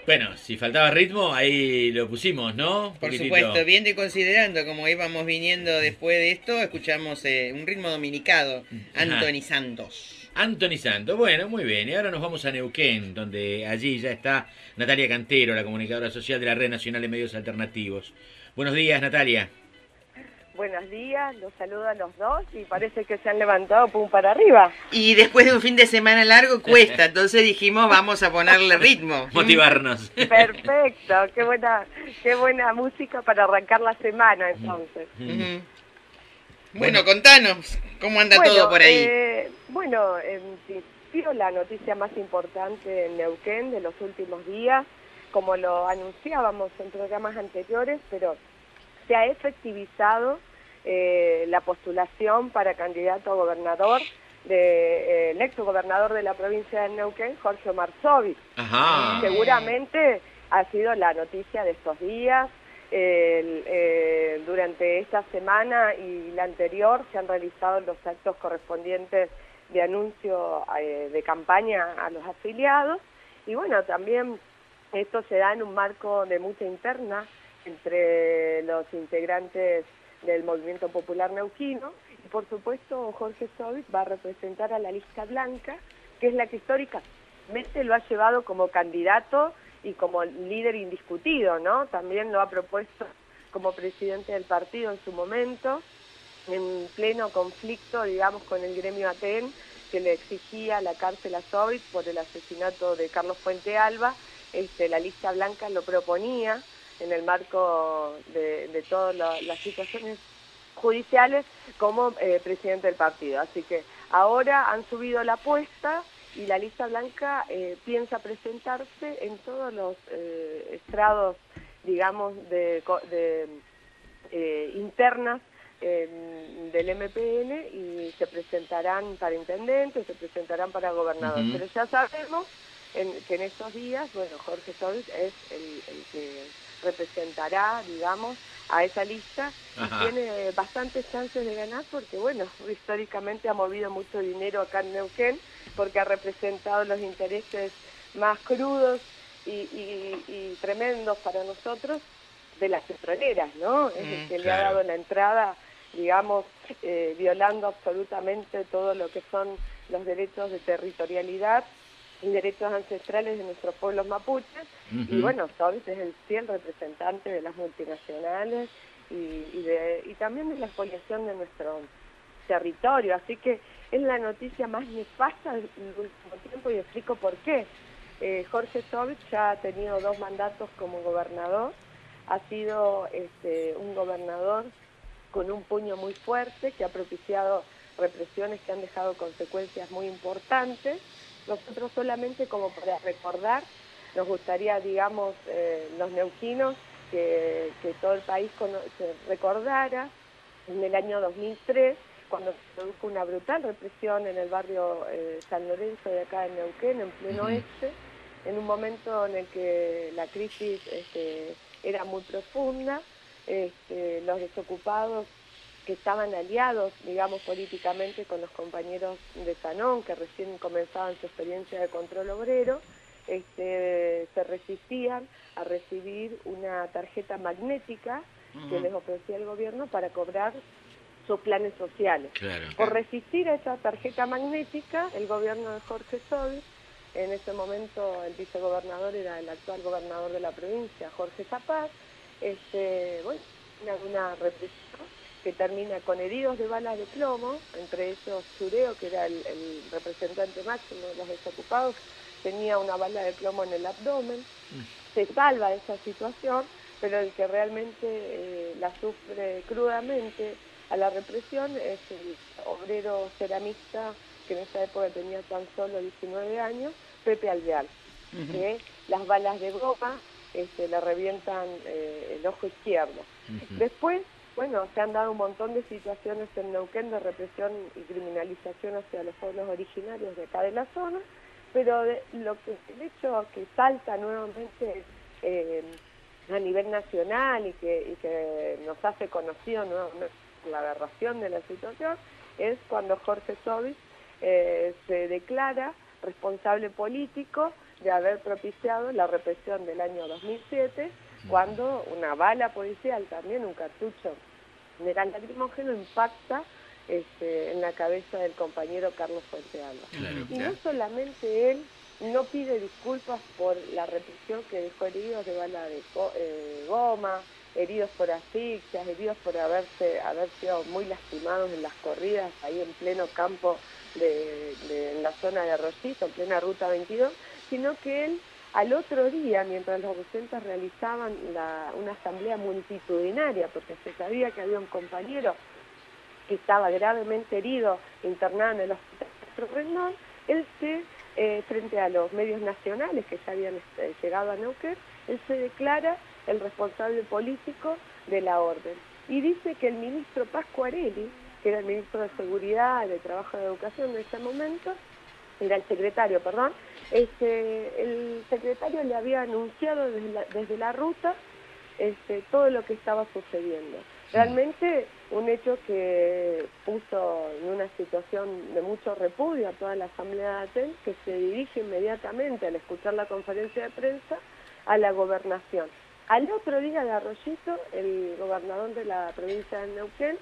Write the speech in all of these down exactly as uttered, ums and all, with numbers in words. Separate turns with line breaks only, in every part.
Bueno, si faltaba ritmo, ahí lo pusimos, ¿no? Un
Por
poquitito.
supuesto, viendo y considerando como íbamos viniendo después de esto, escuchamos eh, un ritmo dominicado,
Ajá.
Anthony Santos.
Anthony Santos, bueno, muy bien. Y ahora nos vamos a Neuquén, donde allí ya está Natalia Cantero, la comunicadora social de la Red Nacional de Medios Alternativos. Buenos días, Natalia.
Buenos días, los saludo a los dos y parece que se han levantado pum para arriba.
Y después de un fin de semana largo cuesta, entonces dijimos vamos a ponerle ritmo.
Motivarnos.
Perfecto, qué buena, qué buena música para arrancar la semana entonces.
Ujú. Bueno, contanos, ¿cómo anda
Bueno,
todo por ahí?
eh, bueno, en principio la noticia más importante en Neuquén de los últimos días, como lo anunciábamos en programas anteriores, pero se ha efectivizado eh, la postulación para candidato a gobernador del de, eh, ex gobernador de la provincia de Neuquén, Jorge Marzovic.
Ajá.
Seguramente ha sido la noticia de estos días. Eh, eh, durante esta semana y la anterior se han realizado los actos correspondientes de anuncio eh, de campaña a los afiliados y bueno, también esto se da en un marco de mucha interna entre los integrantes del Movimiento Popular Neuquino y por supuesto Jorge Sobic va a representar a la lista blanca, que es la que históricamente lo ha llevado como candidato y como líder indiscutido, ¿no? También lo ha propuesto como presidente del partido en su momento, en pleno conflicto, digamos, con el gremio A T E N, que le exigía la cárcel a Sobic por el asesinato de Carlos Fuente Alba. Este, la lista blanca lo proponía en el marco de, de todas la, las situaciones judiciales como eh, presidente del partido. Así que ahora han subido la apuesta y la lista blanca eh, piensa presentarse en todos los eh, estrados, digamos, de, de eh, internas eh, del M P N y se presentarán para intendente, se presentarán para gobernador.
Uh-huh.
Pero ya sabemos en, que en estos días, bueno, Jorge Sobic es el, el que representará, digamos, a esa lista y
Ajá.
tiene bastantes chances de ganar porque, bueno, históricamente ha movido mucho dinero acá en Neuquén porque ha representado los intereses más crudos y, y, y tremendos para nosotros de las petroleras, ¿no? Es el que
claro.
le ha dado la entrada, digamos, eh, violando absolutamente todo lo que son los derechos de territorialidad y derechos ancestrales de nuestros pueblos mapuches. Uh-huh. Y bueno, Sobic es el fiel representante de las multinacionales y, y, de, y también de la expoliación de nuestro territorio. Así que es la noticia más nefasta del último tiempo y explico por qué. Eh, Jorge Sobic ya ha tenido dos mandatos como gobernador, ha sido este, un gobernador con un puño muy fuerte que ha propiciado represiones que han dejado consecuencias muy importantes. Nosotros solamente como para recordar, nos gustaría, digamos, eh, los neuquinos, que, que todo el país se recordara en el año dos mil tres, cuando se produjo una brutal represión en el barrio eh, San Lorenzo de acá en Neuquén, en pleno uh-huh. este, en un momento en el que la crisis este, era muy profunda, este, los desocupados que estaban aliados, digamos, políticamente con los compañeros de Sanón, que recién comenzaban su experiencia de control obrero, este, se resistían a recibir una tarjeta magnética uh-huh. que les ofrecía el gobierno para cobrar sus planes sociales.
Claro.
Por resistir a esa tarjeta magnética, el gobierno de Jorge Sobic, en ese momento el vicegobernador era el actual gobernador de la provincia, Jorge Zapaz, este, bueno, una, una represión que termina con heridos de balas de plomo, entre ellos Chureo, que era el, el representante máximo de los desocupados, tenía una bala de plomo en el abdomen, se salva de esa situación, pero el que realmente eh, la sufre crudamente a la represión es el obrero ceramista, que en esa época tenía tan solo diecinueve años, Pepe Alvear, uh-huh. que las balas de goma este, le revientan eh, el ojo izquierdo. Uh-huh. Después, bueno, se han dado un montón de situaciones en Neuquén de represión y criminalización hacia los pueblos originarios de acá de la zona, pero de, lo que el hecho que salta nuevamente eh, a nivel nacional y que, y que nos hace conocido nuevamente la aberración de la situación es cuando Jorge Sobic eh, se declara responsable político de haber propiciado la represión del año dos mil siete, cuando una bala policial, también un cartucho de gas lacrimógeno, impacta este, en la cabeza del compañero Carlos Fuente Alba.
Claro,
y
claro.
no solamente él no pide disculpas por la represión que dejó heridos de bala de eh, goma, heridos por asfixias, heridos por haberse haber sido muy lastimados en las corridas ahí en pleno campo de, de en la zona de Arroyito, en plena ruta veintidós, sino que él al otro día, mientras los docentes realizaban la, una asamblea multitudinaria, porque se sabía que había un compañero que estaba gravemente herido, internado en el hospital Castro Rendón, él se, eh, frente a los medios nacionales que ya habían eh, llegado a Neuquén, él se declara el responsable político de la orden. Y dice que el ministro Pascuarelli, que era el ministro de Seguridad, de Trabajo y de Educación en ese momento, era el secretario, perdón, este, el secretario le había anunciado desde la, desde la ruta este, todo lo que estaba sucediendo. Realmente un hecho que puso en una situación de mucho repudio a toda la Asamblea de Aten, que se dirige inmediatamente al escuchar la conferencia de prensa a la gobernación. Al otro día de Arroyito, el gobernador de la provincia de Neuquén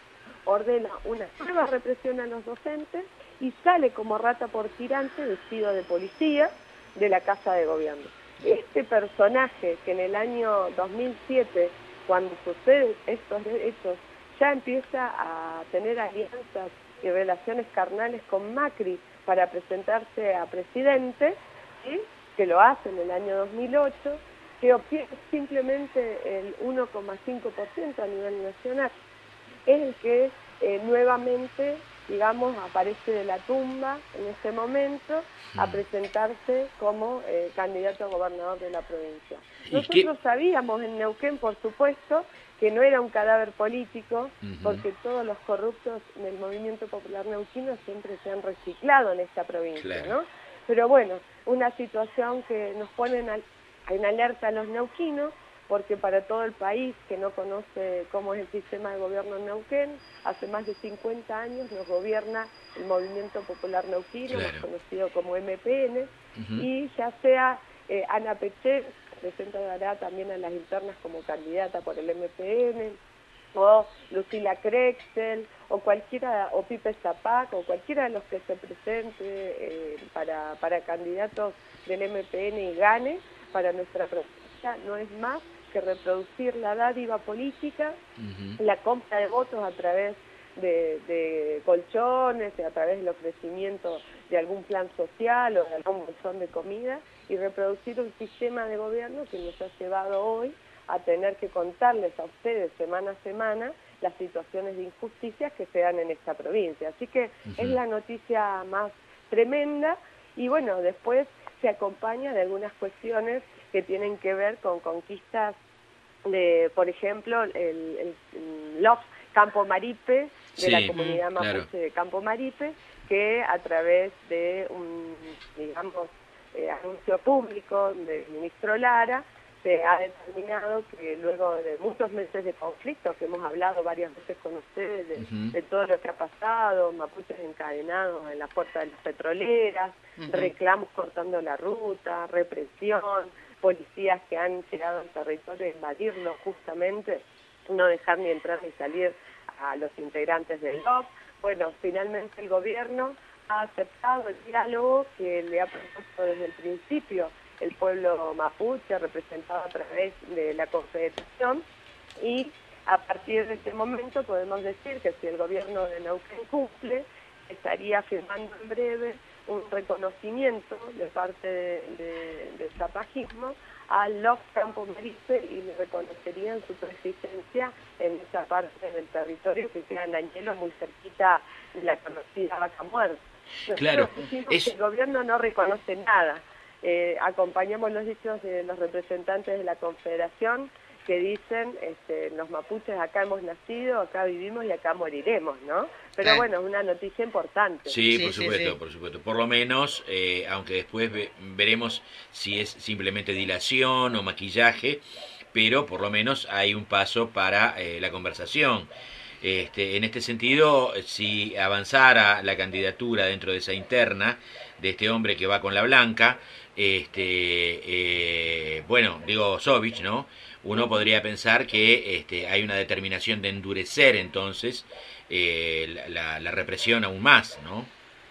ordena una nueva represión a los docentes y sale como rata por tirante vestido de policía de la Casa de Gobierno. Este personaje que en el año dos mil siete, cuando suceden estos hechos, ya empieza a tener alianzas y relaciones carnales con Macri para presentarse a presidente, ¿sí?, que lo hace en el año dos mil ocho, que obtiene simplemente el uno coma cinco por ciento a nivel nacional. Es el que eh, nuevamente, digamos, aparece de la tumba en ese momento a presentarse como eh, candidato a gobernador de la provincia. Nosotros sabíamos en Neuquén, por supuesto, que no era un cadáver político, uh-huh. porque todos los corruptos del movimiento popular neuquino siempre se han reciclado en esta provincia, claro. ¿no? Pero bueno, una situación que nos pone en, al en alerta a los neuquinos, porque para todo el país que no conoce cómo es el sistema de gobierno en Neuquén, hace más de cincuenta años nos gobierna el Movimiento Popular Neuquino, claro. más conocido como M P N, uh-huh. y ya sea eh, Ana Peché, que presentará también a las internas como candidata por el M P N, o Lucila Krexel, o cualquiera, o Pipe Zapac, o cualquiera de los que se presente eh, para, para candidatos del M P N y gane, para nuestra provincia no es más que reproducir la dádiva política, uh-huh. la compra de votos a través de, de colchones, a través del ofrecimiento de algún plan social o de algún bolsón de comida, y reproducir un sistema de gobierno que nos ha llevado hoy a tener que contarles a ustedes semana a semana las situaciones de injusticia que se dan en esta provincia. Así que uh-huh. es la noticia más tremenda, y bueno, después se acompaña de algunas cuestiones que tienen que ver con conquistas de, por ejemplo, el, el, el L O F Campo Maripe, de sí, la comunidad mapuche claro. de Campo Maripe, que a través de un, digamos, eh, anuncio público del ministro Lara, se ha determinado que luego de muchos meses de conflicto, que hemos hablado varias veces con ustedes de, uh-huh. de todo lo que ha pasado, mapuches encadenados en la puerta de las petroleras, uh-huh. reclamos cortando la ruta, represión, policías que han llegado al territorio a invadirlo justamente, no dejar ni entrar ni salir a los integrantes del L O P. Bueno, finalmente el gobierno ha aceptado el diálogo que le ha propuesto desde el principio el pueblo mapuche, representado a través de la Confederación, y a partir de este momento podemos decir que si el gobierno de Neuquén cumple, estaría firmando en breve un reconocimiento de parte de, de, de zapajismo al L O F Campo Maripe, y le reconocerían su presencia en esa parte del territorio que queda en Añelo, muy cerquita de la conocida Vaca Muerta. Nosotros
claro,
es... que el gobierno no reconoce nada. Eh, acompañamos los dichos de los representantes de la Confederación que dicen, este, los mapuches acá hemos nacido, acá vivimos y acá moriremos, ¿no? Pero eh. bueno, es una noticia importante.
Sí,
sí
por supuesto,
sí, sí.
por supuesto. Por lo menos, eh, aunque después ve, veremos si es simplemente dilación o maquillaje, pero por lo menos hay un paso para eh, la conversación. Este, en este sentido, si avanzara la candidatura dentro de esa interna de este hombre que va con la blanca, este, eh, bueno, digo Sovich, ¿no? Uno podría pensar que este, hay una determinación de endurecer entonces eh, la, la represión aún más, ¿no?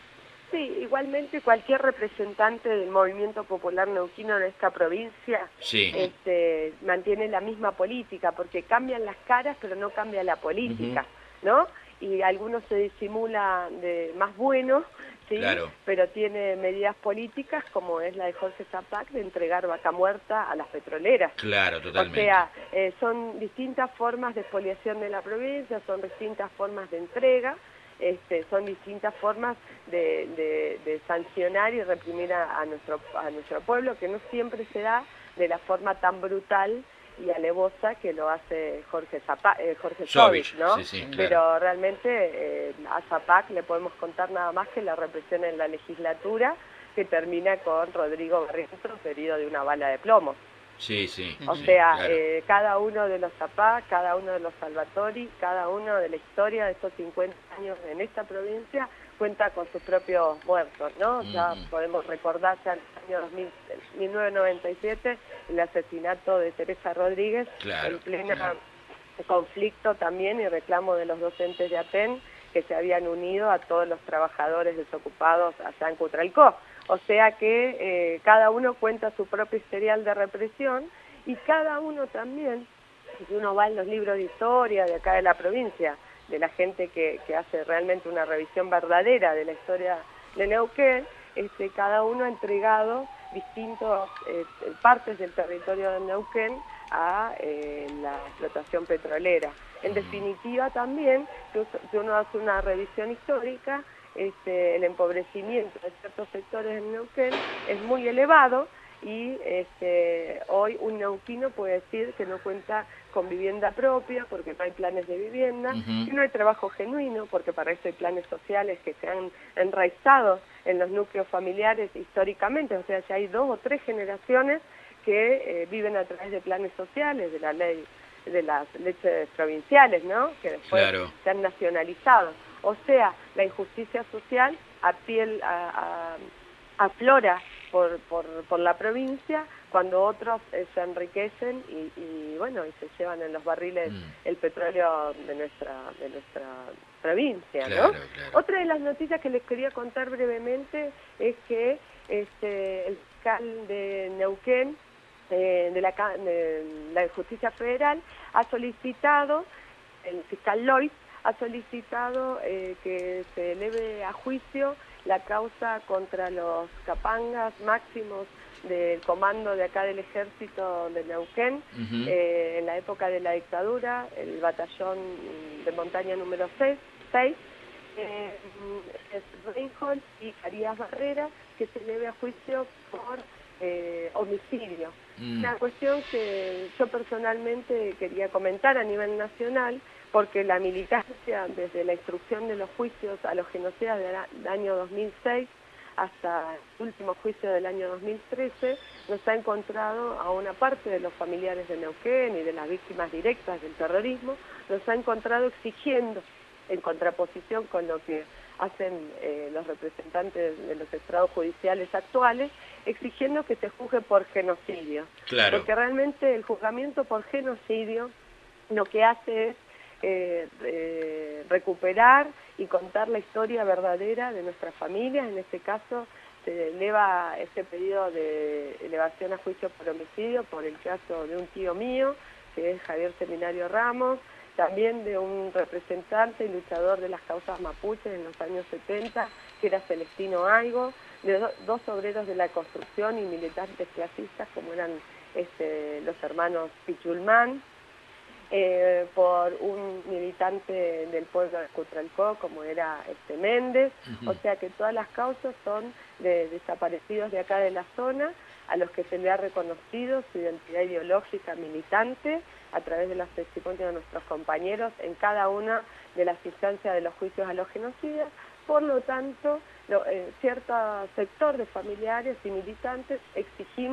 Sí, igualmente cualquier representante del movimiento popular neuquino en esta provincia
sí.
este, mantiene la misma política, porque cambian las caras pero no cambia la política, uh-huh. ¿no? Y algunos se disimula de más buenos, ¿sí?
Claro.
Pero tiene medidas políticas como es la de Jorge Zapac de entregar vaca muerta a las petroleras.
Claro, totalmente.
O sea, eh, son distintas formas de expoliación de la provincia, son distintas formas de entrega. Este, son distintas formas de, de, de sancionar y reprimir a, a, nuestro, a nuestro pueblo, que no siempre se da de la forma tan brutal y alevosa que lo hace Jorge, Zapa, eh, Jorge Sovich, ¿no?
Sí, sí, claro.
Pero realmente eh, a Zapac le podemos contar nada más que la represión en la legislatura, que termina con Rodrigo Barrientos herido de una bala de plomo.
Sí, sí.
O
sí,
sea,
claro.
eh, cada uno de los Zapac, cada uno de los Salvatori, cada uno de la historia de estos cincuenta años en esta provincia cuenta con sus propios muertos, ¿no? Mm. Ya podemos recordar ya en el año mil novecientos noventa y siete el asesinato de Teresa Rodríguez,
claro,
en pleno
claro.
conflicto también y reclamo de los docentes de Aten que se habían unido a todos los trabajadores desocupados allá en Cutralcó. O sea que eh, cada uno cuenta su propio historial de represión y cada uno también, si uno va en los libros de historia de acá de la provincia, de la gente que, que hace realmente una revisión verdadera de la historia de Neuquén, este, cada uno ha entregado distintas eh, partes del territorio de Neuquén a eh, la explotación petrolera. En definitiva también, si uno hace una revisión histórica, Este, el empobrecimiento de ciertos sectores en Neuquén es muy elevado y este, hoy un neuquino puede decir que no cuenta con vivienda propia porque no hay planes de vivienda, uh-huh. que no hay trabajo genuino porque para eso hay planes sociales que se han enraizado en los núcleos familiares históricamente, o sea, ya hay dos o tres generaciones que eh, viven a través de planes sociales, de la ley de las leches provinciales, ¿no? Que después
claro.
se han nacionalizado. O sea, la injusticia social a piel a, a, aflora por, por, por la provincia cuando otros eh, se enriquecen y, y bueno y se llevan en los barriles mm. el petróleo de nuestra de nuestra provincia,
claro,
¿no?
Claro.
Otra de las noticias que les quería contar brevemente es que este el fiscal de Neuquén eh, de, la, de la Justicia Federal ha solicitado, el fiscal Lois ha solicitado eh, que se eleve a juicio la causa contra los capangas máximos del comando de acá del ejército de Neuquén, uh-huh. eh, en la época de la dictadura, el batallón de montaña número seis, eh, es Reinhold y Arias Barrera, que se eleve a juicio por eh, homicidio. Mm. Una cuestión que yo personalmente quería comentar a nivel nacional, porque la militancia, desde la instrucción de los juicios a los genocidas del año dos mil seis hasta el último juicio del año dos mil trece, nos ha encontrado a una parte de los familiares de Neuquén y de las víctimas directas del terrorismo, nos ha encontrado exigiendo, en contraposición con lo que hacen eh, los representantes de los estrados judiciales actuales, exigiendo que se juzgue por genocidio.
Claro.
Porque realmente el juzgamiento por genocidio lo que hace es Eh, eh, recuperar y contar la historia verdadera de nuestras familias. En este caso se eleva este pedido de elevación a juicio por homicidio por el caso de un tío mío, que es Javier Seminario Ramos, también de un representante y luchador de las causas mapuches en los años setenta, que era Celestino Aigo, de do, dos obreros de la construcción y militantes clasistas como eran este, los hermanos Pichulmán, Eh, por un militante del pueblo de Cutralcó como era este Méndez, uh-huh. O sea que todas las causas son de desaparecidos de acá de la zona, a los que se le ha reconocido su identidad ideológica militante a través de los testimonios de nuestros compañeros en cada una de las instancias de los juicios a los genocidas. Por lo tanto, lo, eh, cierto sector de familiares y militantes exigimos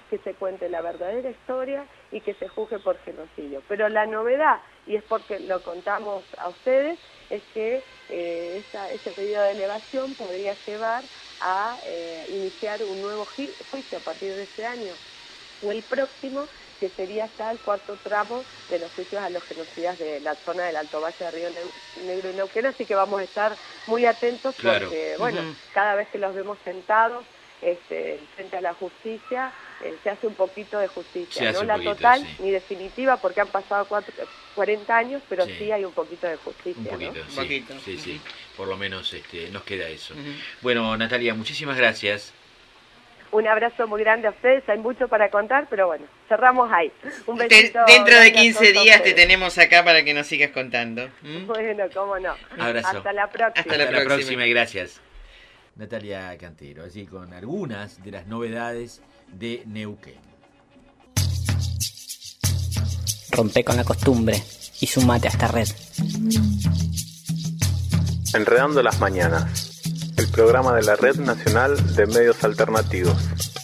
que se cuente la verdadera historia y que se juzgue por genocidio. Pero la novedad, y es porque lo contamos a ustedes, es que eh, esa, ese pedido de elevación podría llevar a eh, iniciar un nuevo juicio a partir de este año o el próximo, que sería ya el cuarto tramo de los juicios a los genocidas de la zona del Alto Valle de Río Negro y Neuquén, así que vamos a estar muy atentos
claro.
porque, bueno, uh-huh. cada vez que los vemos sentados este, frente a la justicia, eh, se hace un poquito de justicia, no la poquito, total sí. ni definitiva porque han pasado cuatro, cuarenta años, pero sí. sí hay un poquito de justicia.
Un poquito,
¿no?
sí,
un poquito.
sí,
uh-huh.
sí, por lo menos este, nos queda eso.
Uh-huh.
Bueno, Natalia, muchísimas gracias.
Un abrazo muy grande a ustedes, hay mucho para contar, pero bueno, cerramos ahí. Un besito.
Te, dentro de quince días te tenemos acá para que nos sigas contando.
¿Mm? Bueno, cómo no.
Abrazo.
Hasta la próxima.
Hasta la, Hasta la próxima y gracias. Natalia Cantero, así con algunas de las novedades de Neuquén.
Rompe con la costumbre y sumate a esta red.
Enredando las mañanas. El programa de la Red Nacional de Medios Alternativos.